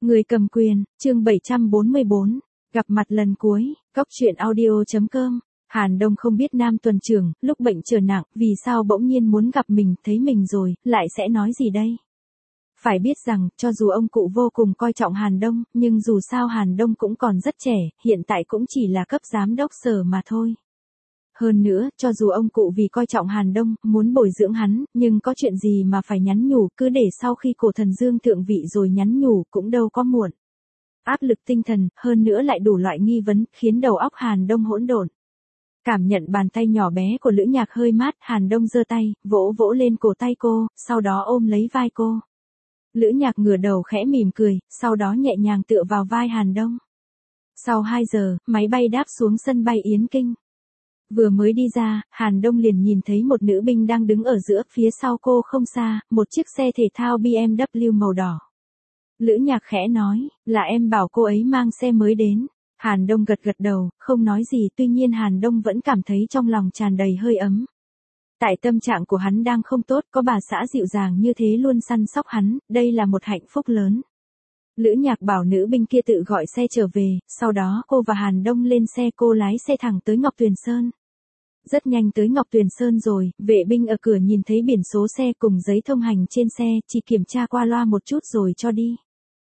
Người cầm quyền, chương 744, gặp mặt lần cuối, Cóc truyện audio.com. Hàn Đông không biết Nam Tuần Trưởng, lúc bệnh trở nặng, vì sao bỗng nhiên muốn gặp mình, thấy mình rồi, lại sẽ nói gì đây? Phải biết rằng, cho dù ông cụ vô cùng coi trọng Hàn Đông, nhưng dù sao Hàn Đông cũng còn rất trẻ, hiện tại cũng chỉ là cấp giám đốc sở mà thôi. Hơn nữa, cho dù ông cụ vì coi trọng Hàn Đông, muốn bồi dưỡng hắn, nhưng có chuyện gì mà phải nhắn nhủ, cứ để sau khi Cổ Thần Dương thượng vị rồi nhắn nhủ cũng đâu có muộn. Áp lực tinh thần, hơn nữa lại đủ loại nghi vấn, khiến đầu óc Hàn Đông hỗn độn. Cảm nhận bàn tay nhỏ bé của Lữ Nhạc hơi mát, Hàn Đông giơ tay, vỗ vỗ lên cổ tay cô, sau đó ôm lấy vai cô. Lữ Nhạc ngửa đầu khẽ mỉm cười, sau đó nhẹ nhàng tựa vào vai Hàn Đông. Sau 2 giờ, máy bay đáp xuống sân bay Yến Kinh. Vừa mới đi ra, Hàn Đông liền nhìn thấy một nữ binh đang đứng ở giữa, phía sau cô không xa, một chiếc xe thể thao BMW màu đỏ. Lữ Nhạc khẽ nói, là em bảo cô ấy mang xe mới đến. Hàn Đông gật gật đầu, không nói gì, tuy nhiên Hàn Đông vẫn cảm thấy trong lòng tràn đầy hơi ấm. Tại tâm trạng của hắn đang không tốt, có bà xã dịu dàng như thế luôn săn sóc hắn, đây là một hạnh phúc lớn. Lữ Nhạc bảo nữ binh kia tự gọi xe trở về, sau đó cô và Hàn Đông lên xe, cô lái xe thẳng tới Ngọc Tuyền Sơn. Rất nhanh tới Ngọc Tuyền Sơn rồi, vệ binh ở cửa nhìn thấy biển số xe cùng giấy thông hành trên xe, chỉ kiểm tra qua loa một chút rồi cho đi.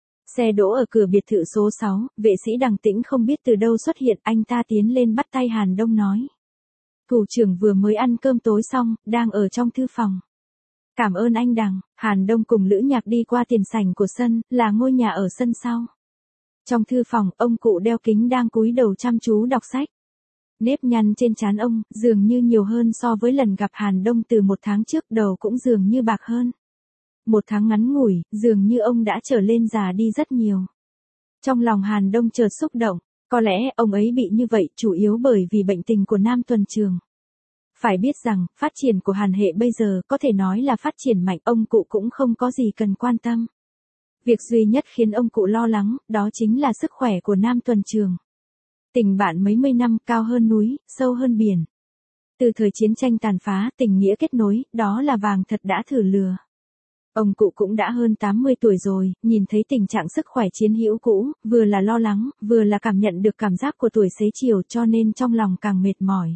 Xe đỗ ở cửa biệt thự số 6, vệ sĩ Đằng Tĩnh không biết từ đâu xuất hiện, anh ta tiến lên bắt tay Hàn Đông nói. Thủ trưởng vừa mới ăn cơm tối xong, đang ở trong thư phòng. Cảm ơn anh Đằng. Hàn Đông cùng Lữ Nhạc đi qua tiền sảnh của sân, là ngôi nhà ở sân sau. Trong thư phòng, ông cụ đeo kính đang cúi đầu chăm chú đọc sách. Nếp nhăn trên trán ông, dường như nhiều hơn so với lần gặp Hàn Đông từ 1 tháng trước, đầu cũng dường như bạc hơn. 1 tháng ngắn ngủi, dường như ông đã trở lên già đi rất nhiều. Trong lòng Hàn Đông chợt xúc động, có lẽ ông ấy bị như vậy chủ yếu bởi vì bệnh tình của Nam Tuần Trường. Phải biết rằng, phát triển của Hàn hệ bây giờ có thể nói là phát triển mạnh, ông cụ cũng không có gì cần quan tâm. Việc duy nhất khiến ông cụ lo lắng, đó chính là sức khỏe của Nam Tuần Trường. Tình bạn mấy mươi năm, cao hơn núi, sâu hơn biển. Từ thời chiến tranh tàn phá, tình nghĩa kết nối, đó là vàng thật đã thử lừa. Ông cụ cũng đã hơn 80 tuổi rồi, nhìn thấy tình trạng sức khỏe chiến hữu cũ, vừa là lo lắng, vừa là cảm nhận được cảm giác của tuổi xế chiều, cho nên trong lòng càng mệt mỏi.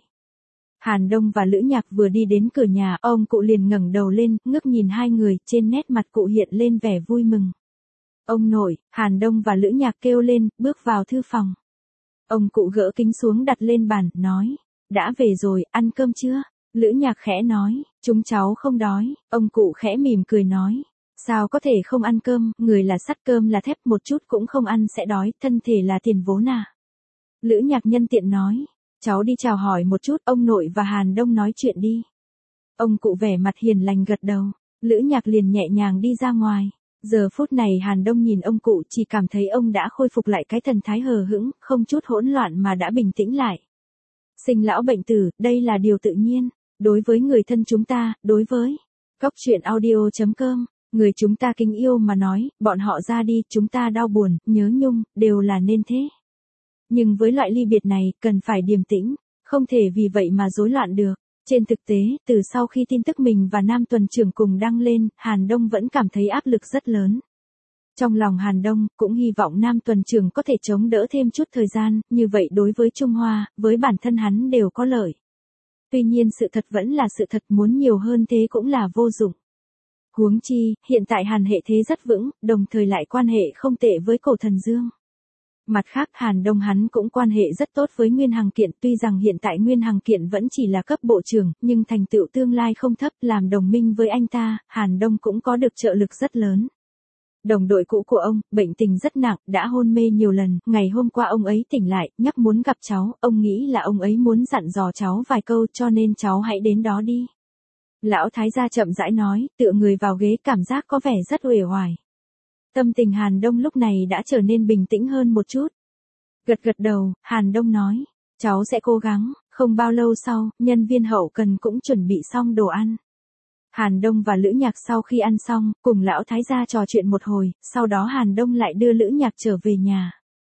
Hàn Đông và Lữ Nhạc vừa đi đến cửa nhà, ông cụ liền ngẩng đầu lên, ngước nhìn hai người, trên nét mặt cụ hiện lên vẻ vui mừng. Ông nội, Hàn Đông và Lữ Nhạc kêu lên, bước vào thư phòng. Ông cụ gỡ kính xuống đặt lên bàn, nói, đã về rồi, ăn cơm chưa? Lữ Nhạc khẽ nói, chúng cháu không đói. Ông cụ khẽ mỉm cười nói, sao có thể không ăn cơm, người là sắt cơm là thép, một chút cũng không ăn sẽ đói, thân thể là tiền vốn à. Lữ Nhạc nhân tiện nói, cháu đi chào hỏi một chút, ông nội và Hàn Đông nói chuyện đi. Ông cụ vẻ mặt hiền lành gật đầu, Lữ Nhạc liền nhẹ nhàng đi ra ngoài. Giờ phút này Hàn Đông nhìn ông cụ chỉ cảm thấy ông đã khôi phục lại cái thần thái hờ hững, không chút hỗn loạn mà đã bình tĩnh lại. Sinh lão bệnh tử, đây là điều tự nhiên. Đối với người thân chúng ta, đối với Cóc truyện audio.com, người chúng ta kính yêu mà nói, bọn họ ra đi, chúng ta đau buồn, nhớ nhung, đều là nên thế. Nhưng với loại ly biệt này, cần phải điềm tĩnh, không thể vì vậy mà rối loạn được. Trên thực tế, từ sau khi tin tức mình và Nam Tuần Trưởng cùng đăng lên, Hàn Đông vẫn cảm thấy áp lực rất lớn. Trong lòng Hàn Đông, cũng hy vọng Nam Tuần Trưởng có thể chống đỡ thêm chút thời gian, như vậy đối với Trung Hoa, với bản thân hắn đều có lợi. Tuy nhiên sự thật vẫn là sự thật, muốn nhiều hơn thế cũng là vô dụng. Huống chi, hiện tại Hàn hệ thế rất vững, đồng thời lại quan hệ không tệ với Cổ Thần Dương. Mặt khác, Hàn Đông hắn cũng quan hệ rất tốt với Nguyên Hằng Kiện, tuy rằng hiện tại Nguyên Hằng Kiện vẫn chỉ là cấp bộ trưởng, nhưng thành tựu tương lai không thấp, làm đồng minh với anh ta, Hàn Đông cũng có được trợ lực rất lớn. Đồng đội cũ của ông, bệnh tình rất nặng, đã hôn mê nhiều lần, ngày hôm qua ông ấy tỉnh lại, nhắc muốn gặp cháu, ông nghĩ là ông ấy muốn dặn dò cháu vài câu, cho nên cháu hãy đến đó đi. Lão thái gia chậm rãi nói, tựa người vào ghế, cảm giác có vẻ rất uể oải. Tâm tình Hàn Đông lúc này đã trở nên bình tĩnh hơn một chút. Gật gật đầu, Hàn Đông nói, cháu sẽ cố gắng. Không bao lâu sau, nhân viên hậu cần cũng chuẩn bị xong đồ ăn. Hàn Đông và Lữ Nhạc sau khi ăn xong, cùng lão thái gia trò chuyện một hồi, sau đó Hàn Đông lại đưa Lữ Nhạc trở về nhà.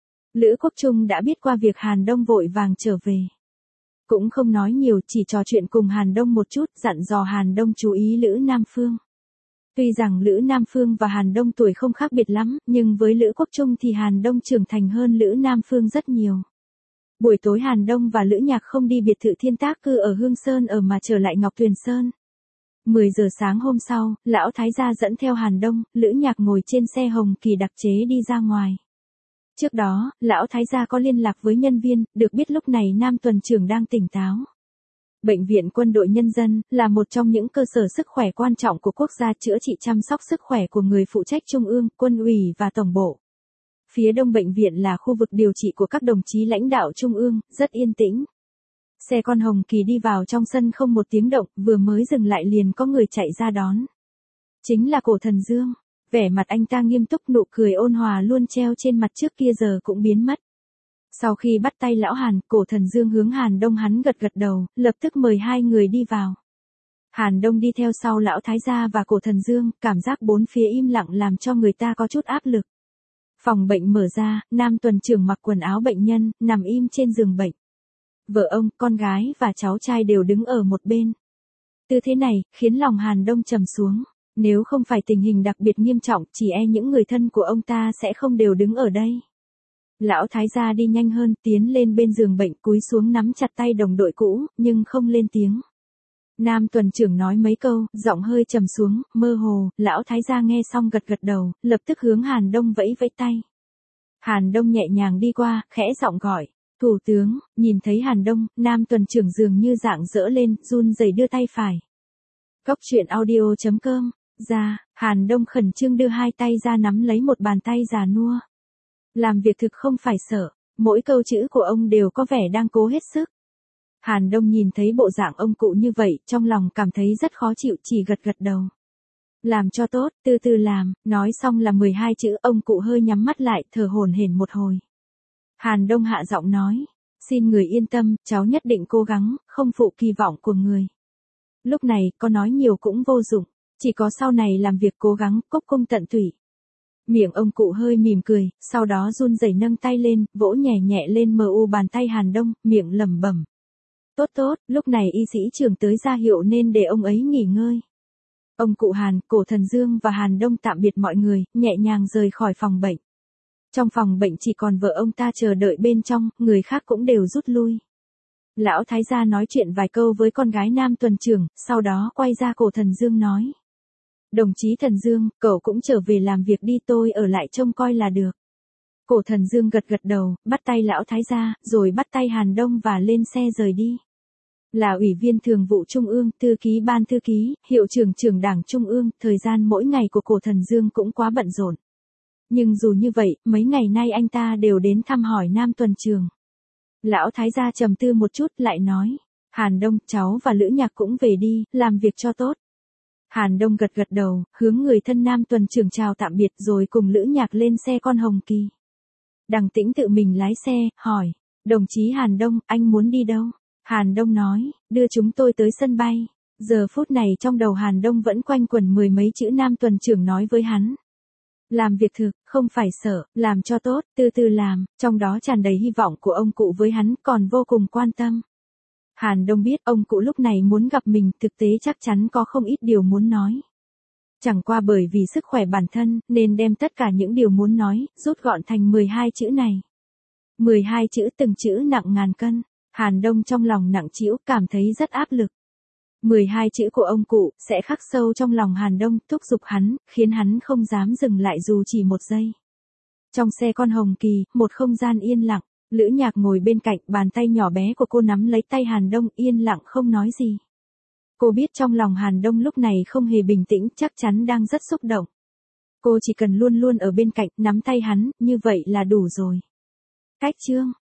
Lữ Quốc Trung đã biết qua việc Hàn Đông vội vàng trở về. Cũng không nói nhiều, chỉ trò chuyện cùng Hàn Đông một chút, dặn dò Hàn Đông chú ý Lữ Nam Phương. Tuy rằng Lữ Nam Phương và Hàn Đông tuổi không khác biệt lắm, nhưng với Lữ Quốc Trung thì Hàn Đông trưởng thành hơn Lữ Nam Phương rất nhiều. Buổi tối Hàn Đông và Lữ Nhạc không đi biệt thự Thiên Tác Cư ở Hương Sơn ở mà trở lại Ngọc Tuyền Sơn. 10 giờ sáng hôm sau, lão thái gia dẫn theo Hàn Đông, Lữ Nhạc ngồi trên xe hồng kỳ đặc chế đi ra ngoài. Trước đó, lão thái gia có liên lạc với nhân viên, được biết lúc này Nam tuần trưởng đang tỉnh táo. Bệnh viện Quân đội Nhân dân là một trong những cơ sở sức khỏe quan trọng của quốc gia chữa trị chăm sóc sức khỏe của người phụ trách trung ương, quân ủy và tổng bộ. Phía đông bệnh viện là khu vực điều trị của các đồng chí lãnh đạo trung ương, rất yên tĩnh. Xe con hồng kỳ đi vào trong sân không một tiếng động, vừa mới dừng lại liền có người chạy ra đón. Chính là Cổ Thần Dương. Vẻ mặt anh ta nghiêm túc, nụ cười ôn hòa luôn treo trên mặt trước kia giờ cũng biến mất. Sau khi bắt tay lão Hàn, Cổ Thần Dương hướng Hàn Đông hắn gật gật đầu, lập tức mời hai người đi vào. Hàn Đông đi theo sau lão thái gia và Cổ Thần Dương, cảm giác bốn phía im lặng làm cho người ta có chút áp lực. Phòng bệnh mở ra, Nam tuần trưởng mặc quần áo bệnh nhân, nằm im trên giường bệnh. Vợ ông, con gái và cháu trai đều đứng ở một bên. Tư thế này, khiến lòng Hàn Đông trầm xuống. Nếu không phải tình hình đặc biệt nghiêm trọng, chỉ e những người thân của ông ta sẽ không đều đứng ở đây. Lão thái gia đi nhanh hơn, tiến lên bên giường bệnh, cúi xuống nắm chặt tay đồng đội cũ, nhưng không lên tiếng. Nam tuần trưởng nói mấy câu, giọng hơi trầm xuống, mơ hồ, lão thái gia nghe xong gật gật đầu, lập tức hướng Hàn Đông vẫy vẫy tay. Hàn Đông nhẹ nhàng đi qua, khẽ giọng gọi, thủ tướng. Nhìn thấy Hàn Đông, Nam tuần trưởng dường như rạng rỡ lên, run rẩy đưa tay phải. Cốc truyện audio.com ra, Hàn Đông khẩn trương đưa hai tay ra nắm lấy một bàn tay già nua. Làm việc thực không phải sợ, mỗi câu chữ của ông đều có vẻ đang cố hết sức. Hàn Đông nhìn thấy bộ dạng ông cụ như vậy, trong lòng cảm thấy rất khó chịu, chỉ gật gật đầu. Làm cho tốt, từ từ làm, nói xong là 12 chữ, ông cụ hơi nhắm mắt lại, thở hổn hển một hồi. Hàn Đông hạ giọng nói, xin người yên tâm, cháu nhất định cố gắng, không phụ kỳ vọng của người. Lúc này, có nói nhiều cũng vô dụng, chỉ có sau này làm việc cố gắng, cúc cung tận tụy. Miệng ông cụ hơi mỉm cười, sau đó run rẩy nâng tay lên, vỗ nhẹ nhẹ lên bàn tay Hàn Đông, miệng lẩm bẩm. Tốt tốt, lúc này y sĩ trưởng tới ra hiệu nên để ông ấy nghỉ ngơi. Ông cụ Hàn, Cổ Thần Dương và Hàn Đông tạm biệt mọi người, nhẹ nhàng rời khỏi phòng bệnh. Trong phòng bệnh chỉ còn vợ ông ta chờ đợi bên trong, người khác cũng đều rút lui. Lão thái gia nói chuyện vài câu với con gái Nam tuần trưởng, sau đó quay ra Cổ Thần Dương nói. Đồng chí Thần Dương, cậu cũng trở về làm việc đi, tôi ở lại trông coi là được. Cổ Thần Dương gật gật đầu, bắt tay lão thái gia, rồi bắt tay Hàn Đông và lên xe rời đi. Là ủy viên thường vụ Trung ương, thư ký ban thư ký, hiệu trưởng trưởng đảng Trung ương, thời gian mỗi ngày của Cổ Thần Dương cũng quá bận rộn. Nhưng dù như vậy, mấy ngày nay anh ta đều đến thăm hỏi Nam tuần trưởng. Lão thái gia trầm tư một chút lại nói, Hàn Đông, cháu và Lữ Nhạc cũng về đi, làm việc cho tốt. Hàn Đông gật gật đầu, hướng người thân Nam tuần trưởng chào tạm biệt rồi cùng Lữ Nhạc lên xe con hồng kỳ. Đằng Tĩnh tự mình lái xe, hỏi, đồng chí Hàn Đông, anh muốn đi đâu? Hàn Đông nói, đưa chúng tôi tới sân bay. Giờ phút này trong đầu Hàn Đông vẫn quanh quẩn mười mấy chữ Nam tuần trưởng nói với hắn. Làm việc thực, không phải sợ, làm cho tốt, từ từ làm, trong đó tràn đầy hy vọng của ông cụ với hắn, còn vô cùng quan tâm. Hàn Đông biết ông cụ lúc này muốn gặp mình, thực tế chắc chắn có không ít điều muốn nói. Chẳng qua bởi vì sức khỏe bản thân, nên đem tất cả những điều muốn nói, rút gọn thành 12 chữ này. 12 chữ, từng chữ nặng ngàn cân. Hàn Đông trong lòng nặng trĩu, cảm thấy rất áp lực. 12 chữ của ông cụ, sẽ khắc sâu trong lòng Hàn Đông, thúc giục hắn, khiến hắn không dám dừng lại dù chỉ một giây. Trong xe con hồng kỳ, một không gian yên lặng, Lữ Nhạc ngồi bên cạnh, bàn tay nhỏ bé của cô nắm lấy tay Hàn Đông, yên lặng không nói gì. Cô biết trong lòng Hàn Đông lúc này không hề bình tĩnh, chắc chắn đang rất xúc động. Cô chỉ cần luôn luôn ở bên cạnh, nắm tay hắn, như vậy là đủ rồi. Cách chương